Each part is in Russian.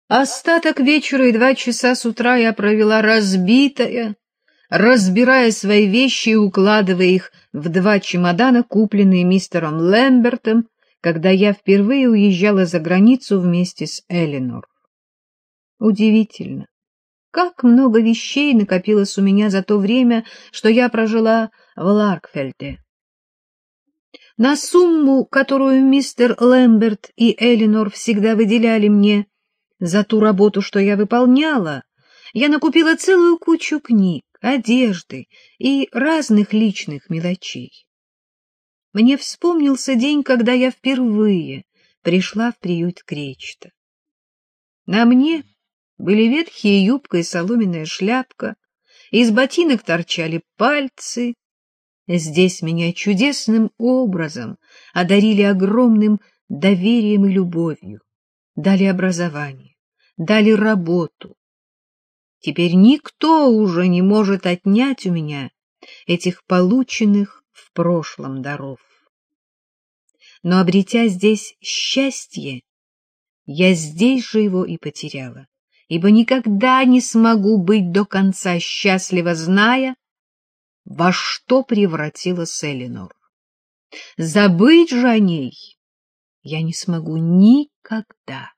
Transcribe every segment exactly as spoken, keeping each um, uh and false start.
Остаток вечера и два часа с утра я провела разбитая, разбирая свои вещи и укладывая их в два чемодана, купленные мистером Лэмбертом, когда я впервые уезжала за границу вместе с Элинор. Удивительно, как много вещей накопилось у меня за то время, что я прожила в Ларкфельде. На сумму, которую мистер Лэмберт и Элинор всегда выделяли мне за ту работу, что я выполняла, я накупила целую кучу книг, одежды и разных личных мелочей. Мне вспомнился день, когда я впервые пришла в приют Кречета. На мне были ветхие юбка и соломенная шляпка, из ботинок торчали пальцы. Здесь меня чудесным образом одарили огромным доверием и любовью, дали образование, дали работу. Теперь никто уже не может отнять у меня этих полученных в прошлом даров. Но, обретя здесь счастье, я здесь же его и потеряла, ибо никогда не смогу быть до конца счастлива, зная, во что превратилась Элинор. Забыть же о ней я не смогу никогда.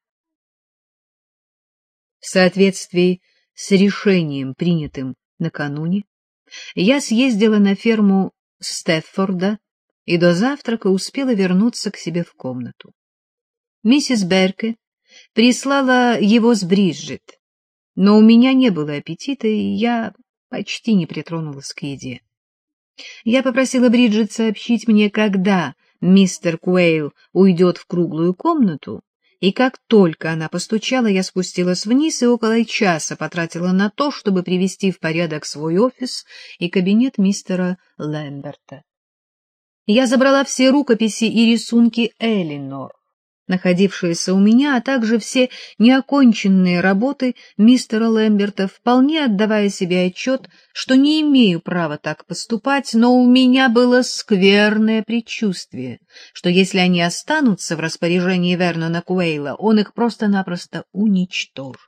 В соответствии с решением, принятым накануне, я съездила на ферму Стеффорда и до завтрака успела вернуться к себе в комнату. Миссис Берке прислала его с Бриджит, но у меня не было аппетита, и я почти не притронулась к еде. Я попросила Бриджит сообщить мне, когда мистер Куэйл уйдет в круглую комнату, и как только она постучала, я спустилась вниз и около часа потратила на то, чтобы привести в порядок свой офис и кабинет мистера Лэмберта. Я забрала все рукописи и рисунки Элинор, находившиеся у меня, а также все неоконченные работы мистера Лэмберта, вполне отдавая себе отчет, что не имею права так поступать, но у меня было скверное предчувствие, что если они останутся в распоряжении Вернона Куэйла, он их просто-напросто уничтожит.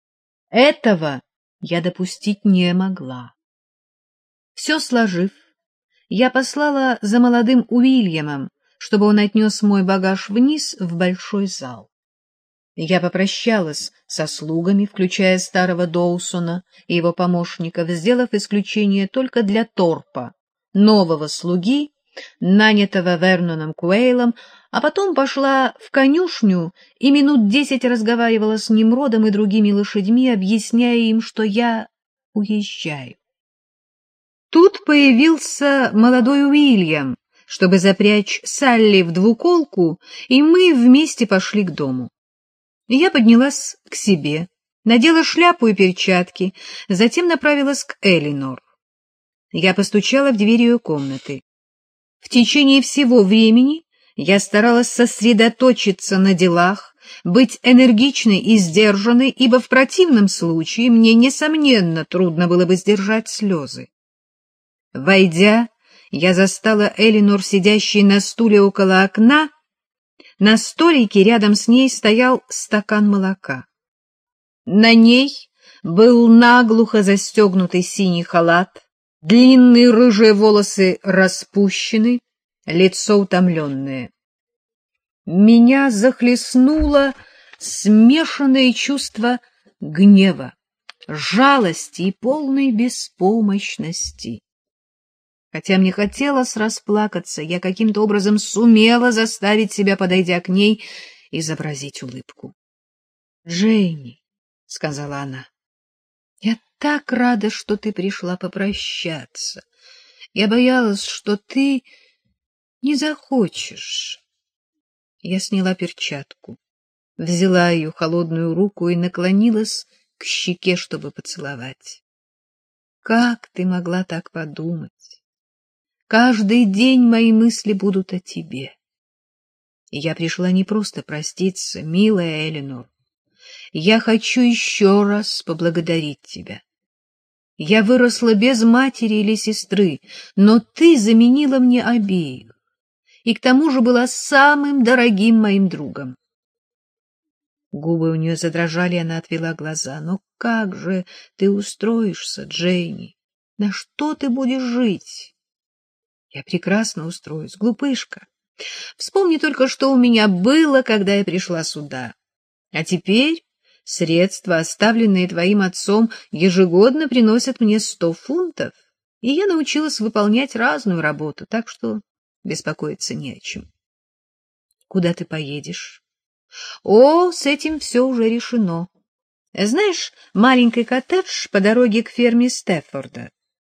Этого я допустить не могла. Все сложив, я послала за молодым Уильямом, чтобы он отнес мой багаж вниз в большой зал. Я попрощалась со слугами, включая старого Доусона и его помощников, сделав исключение только для Торпа, нового слуги, нанятого Верноном Куэйлом, а потом пошла в конюшню и минут десять разговаривала с Немродом и другими лошадьми, объясняя им, что я уезжаю. Тут появился молодой Уильям, чтобы запрячь Салли в двуколку, и мы вместе пошли к дому. Я поднялась к себе, надела шляпу и перчатки, затем направилась к Элинор. Я постучала в дверь ее комнаты. В течение всего времени я старалась сосредоточиться на делах, быть энергичной и сдержанной, ибо в противном случае мне, несомненно, трудно было бы сдержать слезы. Войдя, я застала Элинор, сидящей на стуле около окна. На столике рядом с ней стоял стакан молока. На ней был наглухо застегнутый синий халат, длинные рыжие волосы распущены, лицо утомленное. Меня захлестнуло смешанное чувство гнева, жалости и полной беспомощности. Хотя мне хотелось расплакаться, я каким-то образом сумела заставить себя, подойдя к ней, изобразить улыбку. — Дженни, — сказала она, — я так рада, что ты пришла попрощаться. Я боялась, что ты не захочешь. Я сняла перчатку, взяла ее холодную руку и наклонилась к щеке, чтобы поцеловать. Как ты могла так подумать? Каждый день мои мысли будут о тебе. И я пришла не просто проститься, милая Элинор. Я хочу еще раз поблагодарить тебя. Я выросла без матери или сестры, но ты заменила мне обеих, и к тому же была самым дорогим моим другом. Губы у нее задрожали, она отвела глаза. «Но как же ты устроишься, Джейни? На что ты будешь жить?» «Я прекрасно устроюсь, глупышка. Вспомни только, что у меня было, когда я пришла сюда. А теперь средства, оставленные твоим отцом, ежегодно приносят мне сто фунтов, и я научилась выполнять разную работу, так что беспокоиться не о чем». «Куда ты поедешь?» «О, с этим все уже решено. Знаешь, маленький коттедж по дороге к ферме Стеффорда?»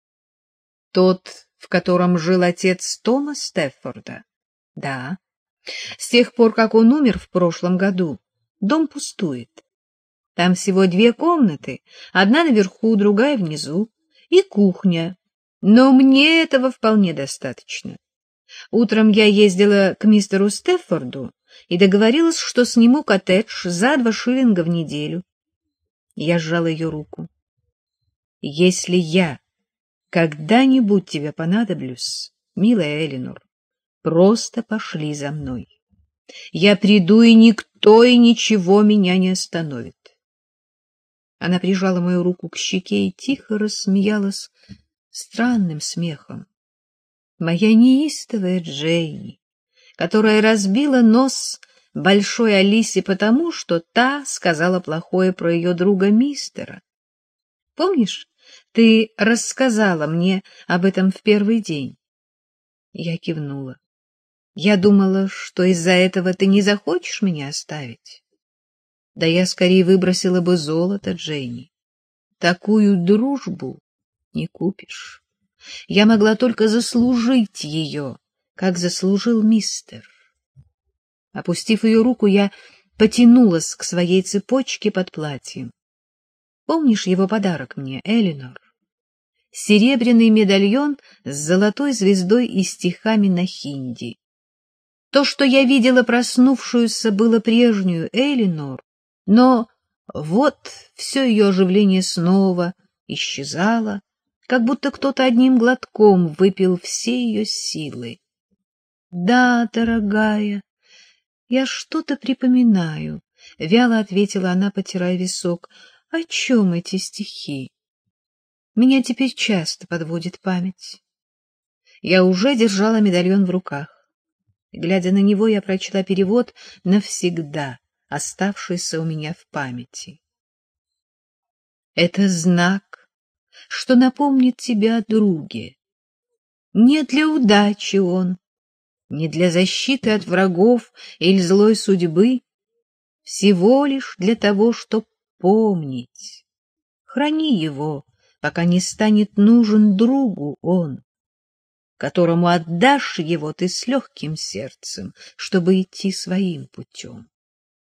«Тот, в котором жил отец Тома Стеффорда?» «Да. С тех пор, как он умер в прошлом году, дом пустует. Там всего две комнаты, одна наверху, другая внизу, и кухня. Но мне этого вполне достаточно. Утром я ездила к мистеру Стеффорду и договорилась, что сниму коттедж за два шиллинга в неделю». Я сжала ее руку. «Если я когда-нибудь тебе понадоблюсь, милая Элинор, просто пошли за мной. Я приду, и никто и ничего меня не остановит». Она прижала мою руку к щеке и тихо рассмеялась странным смехом. Моя неистовая Джейни, которая разбила нос большой Алисе потому, что та сказала плохое про ее друга мистера. Помнишь, ты рассказала мне об этом в первый день? Я кивнула. Я думала, что из-за этого ты не захочешь меня оставить. Да я скорее выбросила бы золото, Джейни. Такую дружбу не купишь. Я могла только заслужить ее, как заслужил мистер. Опустив ее руку, я потянулась к своей цепочке под платьем. Помнишь его подарок мне, Элинор? Серебряный медальон с золотой звездой и стихами на хинди. То, что я видела проснувшуюся, было прежнюю Элинор, но вот все ее оживление снова исчезало, как будто кто-то одним глотком выпил все ее силы. — Да, дорогая, я что-то припоминаю, — вяло ответила она, потирая висок. — О чем эти стихи? Меня теперь часто подводит память. Я уже держала медальон в руках. Глядя на него, я прочла перевод, навсегда оставшийся у меня в памяти. Это знак, что напомнит тебе о друге. Не для удачи он, не для защиты от врагов или злой судьбы, всего лишь для того, чтоб помнить. Храни его, пока не станет нужен другу он, которому отдашь его ты с легким сердцем, чтобы идти своим путем.